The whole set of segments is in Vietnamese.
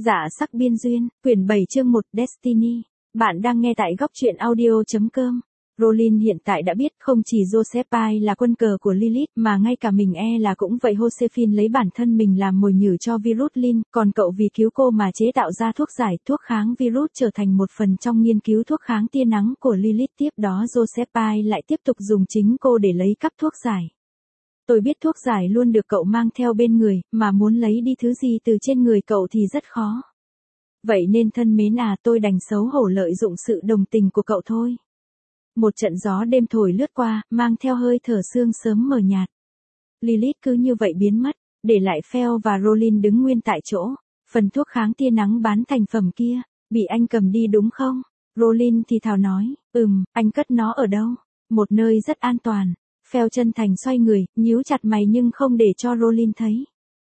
Dạ sắc biên duyên, quyển 7 chương 1 Destiny. Bạn đang nghe tại góc truyện audio.com. Rowling hiện tại đã biết không chỉ Joseph Pye là quân cờ của Lilith mà ngay cả mình là cũng vậy. Josephine lấy bản thân mình làm mồi nhử cho virus Lin, còn cậu vì cứu cô mà chế tạo ra thuốc giải, thuốc kháng virus trở thành một phần trong nghiên cứu thuốc kháng tia nắng của Lilith. Tiếp đó Joseph Pye lại tiếp tục dùng chính cô để lấy cắp thuốc giải. Tôi biết thuốc giải luôn được cậu mang theo bên người, mà muốn lấy đi thứ gì từ trên người cậu thì rất khó. Vậy nên thân mến tôi đành xấu hổ lợi dụng sự đồng tình của cậu thôi. Một trận gió đêm thổi lướt qua, mang theo hơi thở sương sớm mờ nhạt. Lilith cứ như vậy biến mất, để lại Phil và Rowling đứng nguyên tại chỗ. Phần thuốc kháng tia nắng bán thành phẩm kia, bị anh cầm đi đúng không? Rowling thì thào nói, anh cất nó ở đâu? Một nơi rất an toàn. Phil chân thành xoay người, nhíu chặt mày nhưng không để cho Rowling thấy.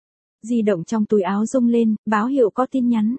Di động trong túi áo rung lên, báo hiệu có tin nhắn.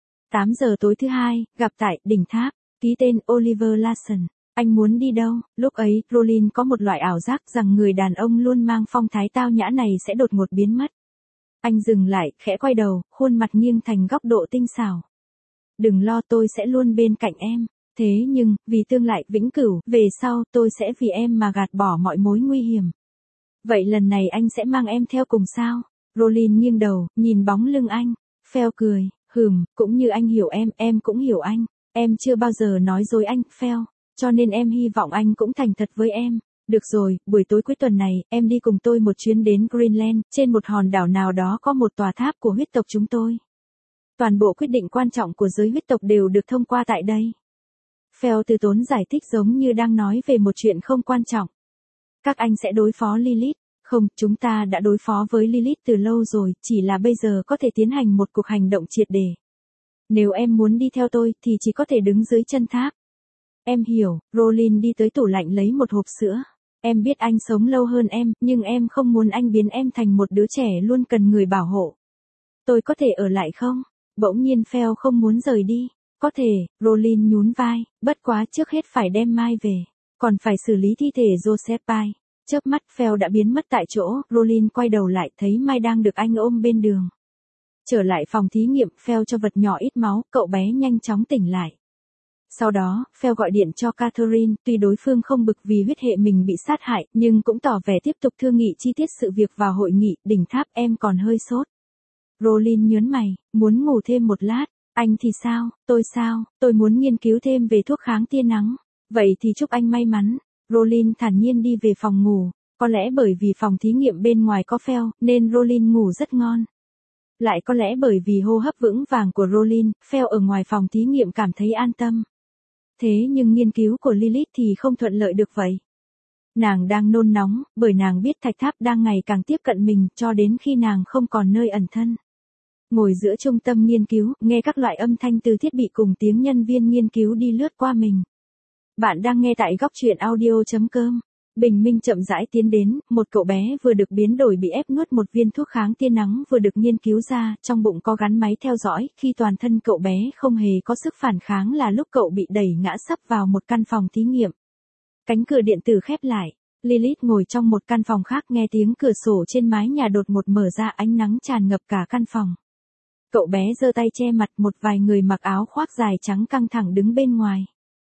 8 giờ tối thứ Hai, gặp tại đỉnh tháp, ký tên Oliver Larson. Anh muốn đi đâu? Lúc ấy, Rowling có một loại ảo giác rằng người đàn ông luôn mang phong thái tao nhã này sẽ đột ngột biến mất. Anh dừng lại, khẽ quay đầu, khuôn mặt nghiêng thành góc độ tinh xảo. Đừng lo, tôi sẽ luôn bên cạnh em. Thế nhưng, vì tương lai vĩnh cửu, về sau, tôi sẽ vì em mà gạt bỏ mọi mối nguy hiểm. Vậy lần này anh sẽ mang em theo cùng sao? Rowling nghiêng đầu, nhìn bóng lưng anh. Phil cười, cũng như anh hiểu em cũng hiểu anh. Em chưa bao giờ nói dối anh, Phil. Cho nên em hy vọng anh cũng thành thật với em. Được rồi, buổi tối cuối tuần này, em đi cùng tôi một chuyến đến Greenland, trên một hòn đảo nào đó có một tòa tháp của huyết tộc chúng tôi. Toàn bộ quyết định quan trọng của giới huyết tộc đều được thông qua tại đây. Phil từ tốn giải thích giống như đang nói về một chuyện không quan trọng. Các anh sẽ đối phó Lilith. Không, chúng ta đã đối phó với Lilith từ lâu rồi, chỉ là bây giờ có thể tiến hành một cuộc hành động triệt để. Nếu em muốn đi theo tôi, thì chỉ có thể đứng dưới chân tháp. Em hiểu. Rowling đi tới tủ lạnh lấy một hộp sữa. Em biết anh sống lâu hơn em, nhưng em không muốn anh biến em thành một đứa trẻ luôn cần người bảo hộ. Tôi có thể ở lại không? Bỗng nhiên Phil không muốn rời đi. Có thể, Rowling nhún vai, bất quá trước hết phải đem Mai về. Còn phải xử lý thi thể Joseph Pye. Chớp mắt Phil đã biến mất tại chỗ, Rowling quay đầu lại thấy Mai đang được anh ôm bên đường. Trở lại phòng thí nghiệm, Phil cho vật nhỏ ít máu, cậu bé nhanh chóng tỉnh lại. Sau đó, Phil gọi điện cho Catherine, tuy đối phương không bực vì huyết hệ mình bị sát hại, nhưng cũng tỏ vẻ tiếp tục thương nghị chi tiết sự việc vào hội nghị, đỉnh tháp. Em còn hơi sốt. Rowling nhớn mày, muốn ngủ thêm một lát. Anh thì sao, tôi muốn nghiên cứu thêm về thuốc kháng tia nắng. Vậy thì chúc anh may mắn. Rowling thản nhiên đi về phòng ngủ. Có lẽ bởi vì phòng thí nghiệm bên ngoài có Phil, nên Rowling ngủ rất ngon. Lại có lẽ bởi vì hô hấp vững vàng của Rowling, Phil ở ngoài phòng thí nghiệm cảm thấy an tâm. Thế nhưng nghiên cứu của Lilith thì không thuận lợi được vậy. Nàng đang nôn nóng, bởi nàng biết thạch tháp đang ngày càng tiếp cận mình, cho đến khi nàng không còn nơi ẩn thân. Ngồi giữa trung tâm nghiên cứu, nghe các loại âm thanh từ thiết bị cùng tiếng nhân viên nghiên cứu đi lướt qua mình. Bạn đang nghe tại góc truyện audio.com. Bình minh chậm rãi tiến đến, một cậu bé vừa được biến đổi bị ép nuốt một viên thuốc kháng tia nắng vừa được nghiên cứu ra, trong bụng có gắn máy theo dõi, khi toàn thân cậu bé không hề có sức phản kháng là lúc cậu bị đẩy ngã sấp vào một căn phòng thí nghiệm. Cánh cửa điện tử khép lại, Lilith ngồi trong một căn phòng khác nghe tiếng cửa sổ trên mái nhà đột ngột mở ra, ánh nắng tràn ngập cả căn phòng. Cậu bé giơ tay che mặt, một vài người mặc áo khoác dài trắng căng thẳng đứng bên ngoài.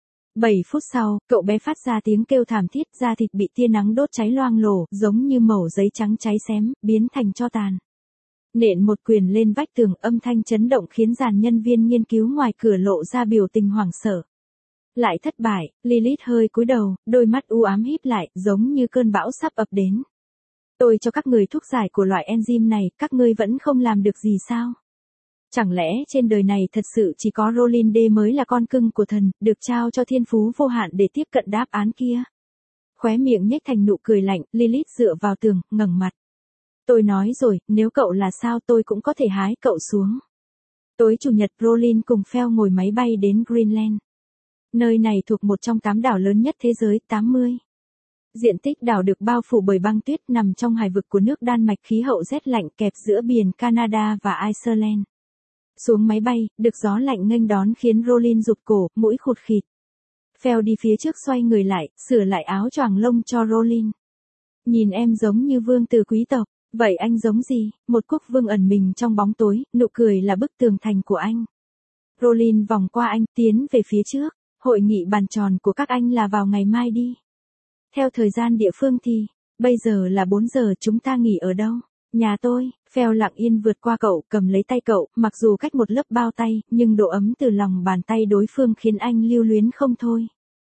7 phút sau, cậu bé phát ra tiếng kêu thảm thiết, da thịt bị tia nắng đốt cháy loang lổ, giống như mẩu giấy trắng cháy xém, biến thành tro tàn. Nện một quyền lên vách tường, âm thanh chấn động khiến dàn nhân viên nghiên cứu ngoài cửa lộ ra biểu tình hoảng sợ. Lại thất bại, Lilith hơi cúi đầu, đôi mắt u ám híp lại, giống như cơn bão sắp ập đến. Tôi cho các người thuốc giải của loại enzyme này, các ngươi vẫn không làm được gì sao? Chẳng lẽ trên đời này thật sự chỉ có Rowling D mới là con cưng của thần, được trao cho thiên phú vô hạn để tiếp cận đáp án kia? Khóe miệng nhếch thành nụ cười lạnh, Lilith dựa vào tường, ngẩng mặt. Tôi nói rồi, nếu cậu là sao tôi cũng có thể hái cậu xuống. Tối Chủ nhật, Rowling cùng Phil ngồi máy bay đến Greenland. Nơi này thuộc một trong 8 đảo lớn nhất thế giới, 80. Diện tích đảo được bao phủ bởi băng tuyết, nằm trong hải vực của nước Đan Mạch, khí hậu rét lạnh kẹp giữa biển Canada và Iceland. Xuống máy bay, được gió lạnh nghênh đón khiến Rowling rụt cổ, mũi khụt khịt. Phil đi phía trước xoay người lại, sửa lại áo choàng lông cho Rowling. Nhìn em giống như vương tử quý tộc. Vậy anh giống gì? Một quốc vương ẩn mình trong bóng tối, nụ cười là bức tường thành của anh. Rollin vòng qua anh, tiến về phía trước. Hội nghị bàn tròn của các anh là vào ngày mai đi. Theo thời gian địa phương thì, bây giờ là 4 giờ, chúng ta nghỉ ở đâu? Nhà tôi. Phèo lặng yên vượt qua cậu, cầm lấy tay cậu, mặc dù cách một lớp bao tay, nhưng độ ấm từ lòng bàn tay đối phương khiến anh lưu luyến không thôi.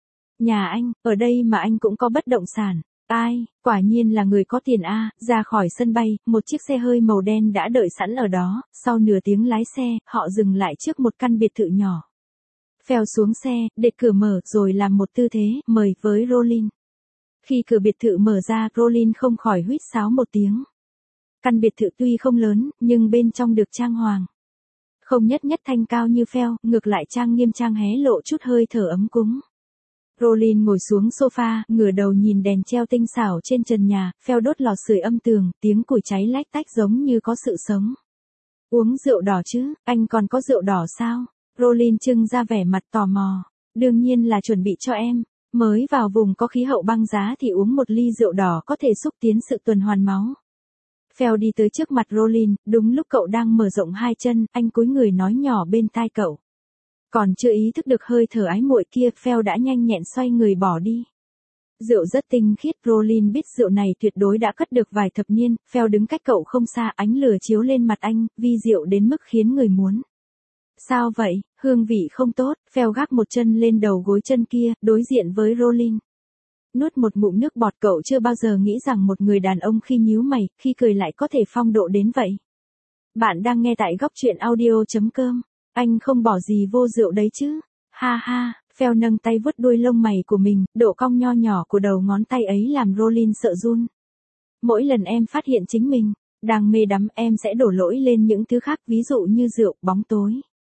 Nhà anh, ở đây mà anh cũng có bất động sản. Ai, quả nhiên là người có tiền a. Ra khỏi sân bay, một chiếc xe hơi màu đen đã đợi sẵn ở đó, sau nửa tiếng lái xe, họ dừng lại trước một căn biệt thự nhỏ. Phèo xuống xe, để cửa mở, rồi làm một tư thế, mời với Rollin. Khi cửa biệt thự mở ra, Rollin không khỏi huýt sáo một tiếng. Căn biệt thự tuy không lớn, nhưng bên trong được trang hoàng. Không nhất thanh cao như Phèo, ngược lại trang nghiêm trang hé lộ chút hơi thở ấm cúng. Rollin ngồi xuống sofa, ngửa đầu nhìn đèn treo tinh xảo trên trần nhà, Phèo đốt lò sưởi âm tường, tiếng củi cháy lách tách giống như có sự sống. Uống rượu đỏ chứ, anh còn có rượu đỏ sao? Rollin trưng ra vẻ mặt tò mò. Đương nhiên là chuẩn bị cho em. Mới vào vùng có khí hậu băng giá thì uống một ly rượu đỏ có thể xúc tiến sự tuần hoàn máu. Phèo đi tới trước mặt Rollin, đúng lúc cậu đang mở rộng hai chân, anh cúi người nói nhỏ bên tai cậu. Còn chưa ý thức được hơi thở ái muội kia, Phèo đã nhanh nhẹn xoay người bỏ đi. Rượu rất tinh khiết, Rollin biết rượu này tuyệt đối đã cất được vài thập niên, Phèo đứng cách cậu không xa, ánh lửa chiếu lên mặt anh, vi diệu đến mức khiến người muốn. Sao vậy, hương vị không tốt, Phèo gác một chân lên đầu gối chân kia, đối diện với Rollin. Nuốt một ngụm nước bọt, cậu chưa bao giờ nghĩ rằng một người đàn ông khi nhíu mày, khi cười lại có thể phong độ đến vậy. Bạn đang nghe tại góc truyện audio.com. Anh không bỏ gì vô rượu đấy chứ. Ha ha, Phèo nâng tay vuốt đuôi lông mày của mình, độ cong nho nhỏ của đầu ngón tay ấy làm Rollin sợ run. Mỗi lần em phát hiện chính mình đang mê đắm, em sẽ đổ lỗi lên những thứ khác, ví dụ như rượu, bóng tối.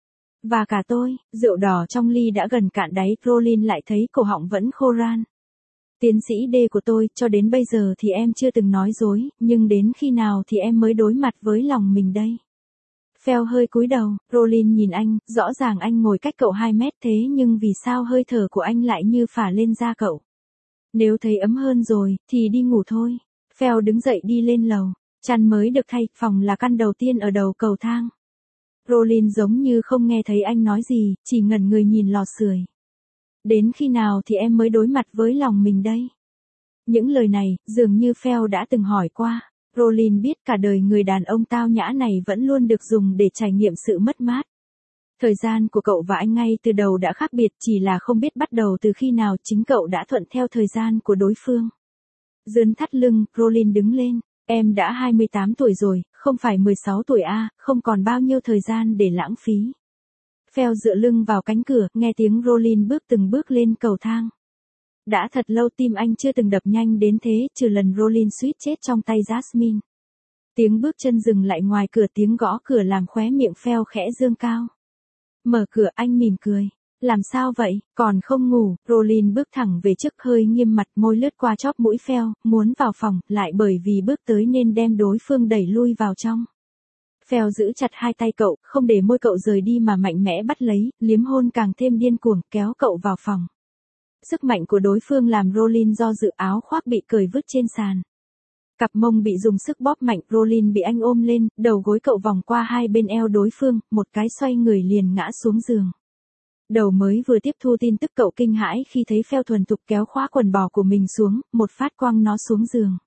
Và cả tôi, rượu đỏ trong ly đã gần cạn đáy, Rollin lại thấy cổ họng vẫn khô ran. Tiến sĩ D của tôi, cho đến bây giờ thì em chưa từng nói dối, nhưng đến khi nào thì em mới đối mặt với lòng mình đây? Phèo hơi cúi đầu, Rollin nhìn anh, rõ ràng anh ngồi cách cậu 2 mét thế nhưng vì sao hơi thở của anh lại như phả lên da cậu? Nếu thấy ấm hơn rồi, thì đi ngủ thôi. Phèo đứng dậy đi lên lầu, chăn mới được thay, phòng là căn đầu tiên ở đầu cầu thang. Rollin giống như không nghe thấy anh nói gì, chỉ ngẩn người nhìn lò sưởi. Đến khi nào thì em mới đối mặt với lòng mình đây? Những lời này, dường như Phèo đã từng hỏi qua. Rollin biết cả đời người đàn ông tao nhã này vẫn luôn được dùng để trải nghiệm sự mất mát. Thời gian của cậu và anh ngay từ đầu đã khác biệt, chỉ là không biết bắt đầu từ khi nào chính cậu đã thuận theo thời gian của đối phương. Dướn thắt lưng, Rollin đứng lên. Em đã 28 tuổi rồi, không phải 16 tuổi a, không còn bao nhiêu thời gian để lãng phí. Phèo dựa lưng vào cánh cửa, nghe tiếng Rollin bước từng bước lên cầu thang. Đã thật lâu tim anh chưa từng đập nhanh đến thế, trừ lần Rollin suýt chết trong tay Jasmine. Tiếng bước chân dừng lại ngoài cửa, tiếng gõ cửa làm khóe miệng Phèo khẽ dương cao. Mở cửa, anh mỉm cười. Làm sao vậy, còn không ngủ? Rollin bước thẳng về trước, hơi nghiêm mặt, môi lướt qua chóp mũi Phèo, muốn vào phòng, lại bởi vì bước tới nên đem đối phương đẩy lui vào trong. Phèo giữ chặt hai tay cậu, không để môi cậu rời đi mà mạnh mẽ bắt lấy, liếm hôn càng thêm điên cuồng, kéo cậu vào phòng. Sức mạnh của đối phương làm Rollin do dự, áo khoác bị cởi vứt trên sàn. Cặp mông bị dùng sức bóp mạnh, Rollin bị anh ôm lên, đầu gối cậu vòng qua hai bên eo đối phương, một cái xoay người liền ngã xuống giường. Đầu mới vừa tiếp thu tin tức, cậu kinh hãi khi thấy Phèo thuần thục kéo khóa quần bò của mình xuống, một phát quăng nó xuống giường.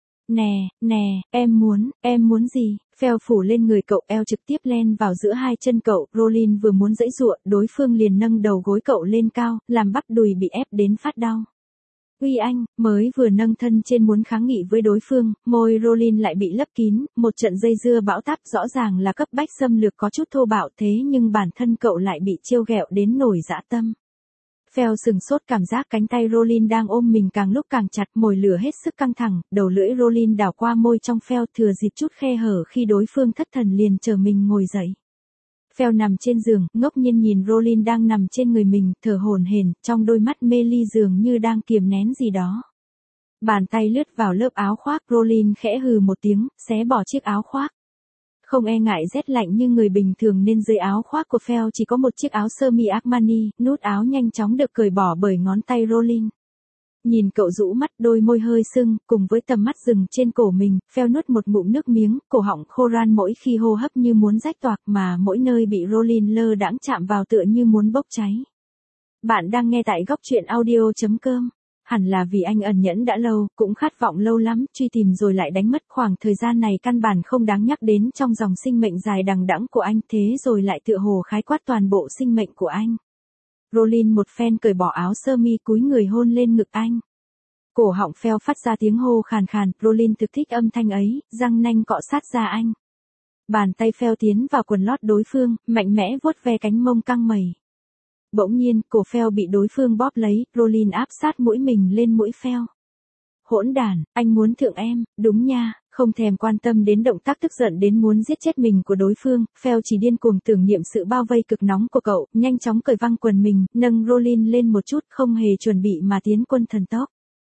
Nè, em muốn gì? Phèo phủ lên người cậu, eo trực tiếp len vào giữa hai chân cậu, Rollin vừa muốn giãy giụa, đối phương liền nâng đầu gối cậu lên cao, làm bắp đùi bị ép đến phát đau. Uy anh, mới vừa nâng thân trên muốn kháng nghị với đối phương, môi Rollin lại bị lấp kín, một trận dây dưa bão táp, rõ ràng là cấp bách xâm lược có chút thô bạo, thế nhưng bản thân cậu lại bị trêu ghẹo đến nổi dã tâm. Phèo sừng sốt, cảm giác cánh tay Rollin đang ôm mình càng lúc càng chặt, mồi lửa hết sức căng thẳng, đầu lưỡi Rollin đảo qua môi trong Phèo, thừa dịp chút khe hở khi đối phương thất thần liền chờ mình ngồi dậy. Phèo nằm trên giường, ngốc nhiên nhìn Rollin đang nằm trên người mình, thở hổn hển, trong đôi mắt mê ly dường như đang kiềm nén gì đó. Bàn tay lướt vào lớp áo khoác, Rollin khẽ hừ một tiếng, xé bỏ chiếc áo khoác. Không e ngại rét lạnh như người bình thường nên dưới áo khoác của Phèo chỉ có một chiếc áo sơ mi Armani, nút áo nhanh chóng được cởi bỏ bởi ngón tay Rollin. Nhìn cậu rũ mắt, đôi môi hơi sưng, cùng với tầm mắt dừng trên cổ mình, Phèo nuốt một ngụm nước miếng, cổ họng khô ran mỗi khi hô hấp như muốn rách toạc mà mỗi nơi bị Rolin lơ đãng chạm vào tựa như muốn bốc cháy. Bạn đang nghe tại góc truyện audio.com. Hẳn là vì anh ẩn nhẫn đã lâu, cũng khát vọng lâu lắm, truy tìm rồi lại đánh mất khoảng thời gian này căn bản không đáng nhắc đến trong dòng sinh mệnh dài đằng đẵng của anh, thế rồi lại tựa hồ khái quát toàn bộ sinh mệnh của anh. Rolin một phen cởi bỏ áo sơ mi cúi người hôn lên ngực anh. Cổ họng Phèo phát ra tiếng hô khàn khàn, Rolin thực thích âm thanh ấy, răng nanh cọ sát da anh. Bàn tay Phèo tiến vào quần lót đối phương, mạnh mẽ vuốt ve cánh mông căng mẩy. Bỗng nhiên, cổ Phèo bị đối phương bóp lấy, Rolin áp sát mũi mình lên mũi Phèo. Hỗn đản, anh muốn thượng em, đúng nha, không thèm quan tâm đến động tác tức giận đến muốn giết chết mình của đối phương, Phèo chỉ điên cuồng tưởng niệm sự bao vây cực nóng của cậu, nhanh chóng cởi văng quần mình, nâng Rolin lên một chút, không hề chuẩn bị mà tiến quân thần tốc.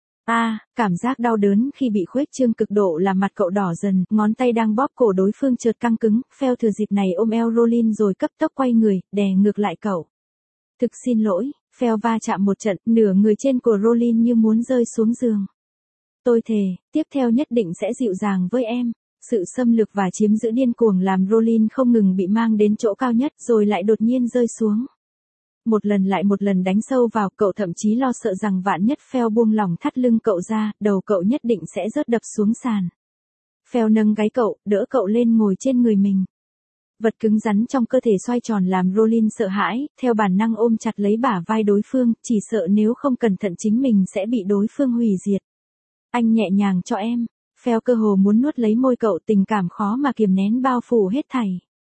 Cảm giác đau đớn khi bị khuếch trương cực độ làm mặt cậu đỏ dần, ngón tay đang bóp cổ đối phương chợt căng cứng, Phèo thừa dịp này ôm eo Rolin rồi cấp tốc quay người, đè ngược lại cậu. Thực xin lỗi, Phèo va chạm một trận, nửa người trên của Rolin như muốn rơi xuống giường. Tôi thề, tiếp theo nhất định sẽ dịu dàng với em. Sự xâm lược và chiếm giữ điên cuồng làm Rolin không ngừng bị mang đến chỗ cao nhất rồi lại đột nhiên rơi xuống. Một lần lại một lần đánh sâu vào, cậu thậm chí lo sợ rằng vạn nhất Phèo buông lỏng thắt lưng cậu ra, đầu cậu nhất định sẽ rớt đập xuống sàn. Phèo nâng gáy cậu, đỡ cậu lên ngồi trên người mình. Vật cứng rắn trong cơ thể xoay tròn làm Rolin sợ hãi, theo bản năng ôm chặt lấy bả vai đối phương, chỉ sợ nếu không cẩn thận chính mình sẽ bị đối phương hủy diệt. Anh nhẹ nhàng cho em. Phèo cơ hồ muốn nuốt lấy môi cậu, tình cảm khó mà kiềm nén bao phủ hết thảy.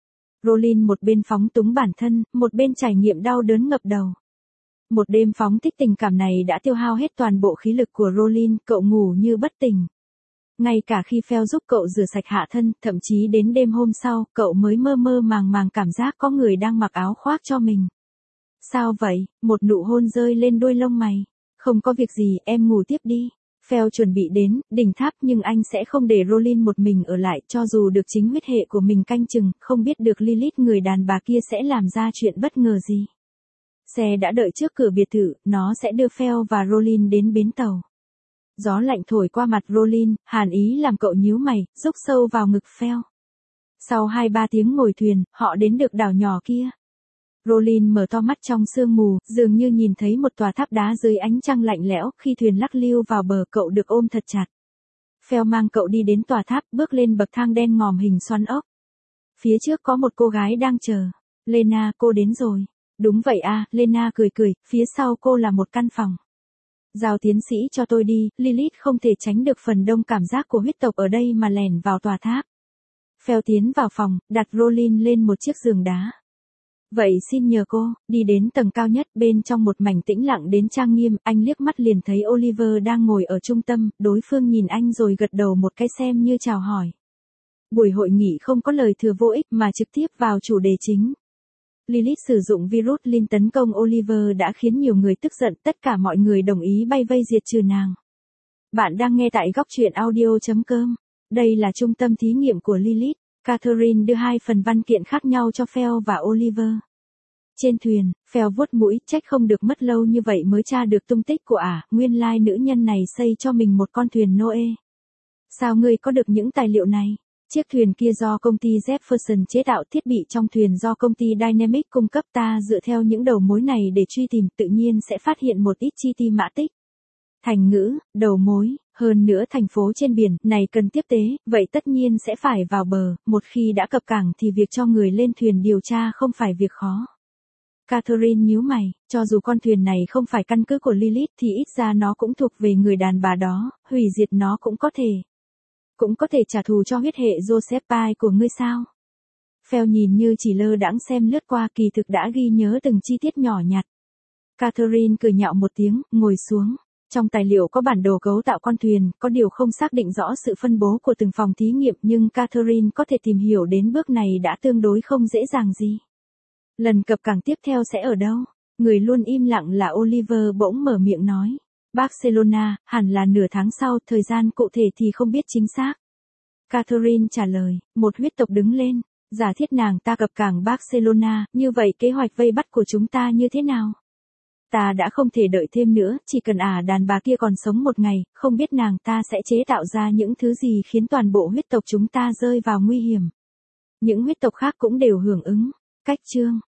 Rolin một bên phóng túng bản thân, một bên trải nghiệm đau đớn ngập đầu. Một đêm phóng thích tình cảm này đã tiêu hao hết toàn bộ khí lực của Rolin, cậu ngủ như bất tỉnh. Ngay cả khi Phèo giúp cậu rửa sạch hạ thân, thậm chí đến đêm hôm sau, cậu mới mơ mơ màng màng cảm giác có người đang mặc áo khoác cho mình. Sao vậy? Một nụ hôn rơi lên đuôi lông mày. Không có việc gì, em ngủ tiếp đi. Phèo chuẩn bị đến đỉnh tháp nhưng anh sẽ không để Rolin một mình ở lại, cho dù được chính huyết hệ của mình canh chừng, không biết được Lilith người đàn bà kia sẽ làm ra chuyện bất ngờ gì. Xe đã đợi trước cửa biệt thự, nó sẽ đưa Phèo và Rolin đến bến tàu. Gió lạnh thổi qua mặt Rolin, hàn ý làm cậu nhíu mày, rúc sâu vào ngực Phèo. Sau 2-3 tiếng ngồi thuyền, họ đến được đảo nhỏ kia. Rolin mở to mắt trong sương mù, dường như nhìn thấy một tòa tháp đá dưới ánh trăng lạnh lẽo, khi thuyền lắc lưu vào bờ cậu được ôm thật chặt. Phèo mang cậu đi đến tòa tháp, bước lên bậc thang đen ngòm hình xoắn ốc. Phía trước có một cô gái đang chờ. Lena, cô đến rồi. Đúng vậy Lena cười cười, phía sau cô là một căn phòng. Giao tiến sĩ cho tôi đi, Lilith không thể tránh được phần đông cảm giác của huyết tộc ở đây mà lẻn vào tòa tháp. Phèo tiến vào phòng, đặt Rolin lên một chiếc giường đá. Vậy xin nhờ cô, đi đến tầng cao nhất, bên trong một mảnh tĩnh lặng đến trang nghiêm, anh liếc mắt liền thấy Oliver đang ngồi ở trung tâm, đối phương nhìn anh rồi gật đầu một cái xem như chào hỏi. Buổi hội nghị không có lời thừa vô ích mà trực tiếp vào chủ đề chính. Lilith sử dụng virus Lin tấn công Oliver đã khiến nhiều người tức giận, tất cả mọi người đồng ý bay vây diệt trừ nàng. Bạn đang nghe tại góc truyện audio.com. Đây là trung tâm thí nghiệm của Lilith. Catherine đưa 2 phần văn kiện khác nhau cho Phèo và Oliver. Trên thuyền, Phèo vuốt mũi, trách không được mất lâu như vậy mới tra được tung tích của nguyên lai nữ nhân này xây cho mình một con thuyền Noe. Sao ngươi có được những tài liệu này? Chiếc thuyền kia do công ty Jefferson chế tạo, thiết bị trong thuyền do công ty Dynamic cung cấp, ta dựa theo những đầu mối này để truy tìm, tự nhiên sẽ phát hiện một ít chi ti mã tích. Thành ngữ, đầu mối, hơn nữa thành phố trên biển này cần tiếp tế, vậy tất nhiên sẽ phải vào bờ, một khi đã cập cảng thì việc cho người lên thuyền điều tra không phải việc khó. Catherine nhíu mày, cho dù con thuyền này không phải căn cứ của Lilith thì ít ra nó cũng thuộc về người đàn bà đó, hủy diệt nó cũng có thể. Cũng có thể trả thù cho huyết hệ Joseph Pye của ngươi sao? Phèo nhìn như chỉ lơ đãng xem lướt qua, kỳ thực đã ghi nhớ từng chi tiết nhỏ nhặt. Catherine cười nhạo một tiếng, ngồi xuống. Trong tài liệu có bản đồ cấu tạo con thuyền, có điều không xác định rõ sự phân bố của từng phòng thí nghiệm, nhưng Catherine có thể tìm hiểu đến bước này đã tương đối không dễ dàng gì. Lần cập cảng tiếp theo sẽ ở đâu? Người luôn im lặng là Oliver bỗng mở miệng nói. Barcelona, hẳn là nửa tháng sau, thời gian cụ thể thì không biết chính xác. Catherine trả lời, một huyết tộc đứng lên, giả thiết nàng ta cập cảng Barcelona, như vậy kế hoạch vây bắt của chúng ta như thế nào? Ta đã không thể đợi thêm nữa, chỉ cần đàn bà kia còn sống một ngày, không biết nàng ta sẽ chế tạo ra những thứ gì khiến toàn bộ huyết tộc chúng ta rơi vào nguy hiểm. Những huyết tộc khác cũng đều hưởng ứng. Cách chương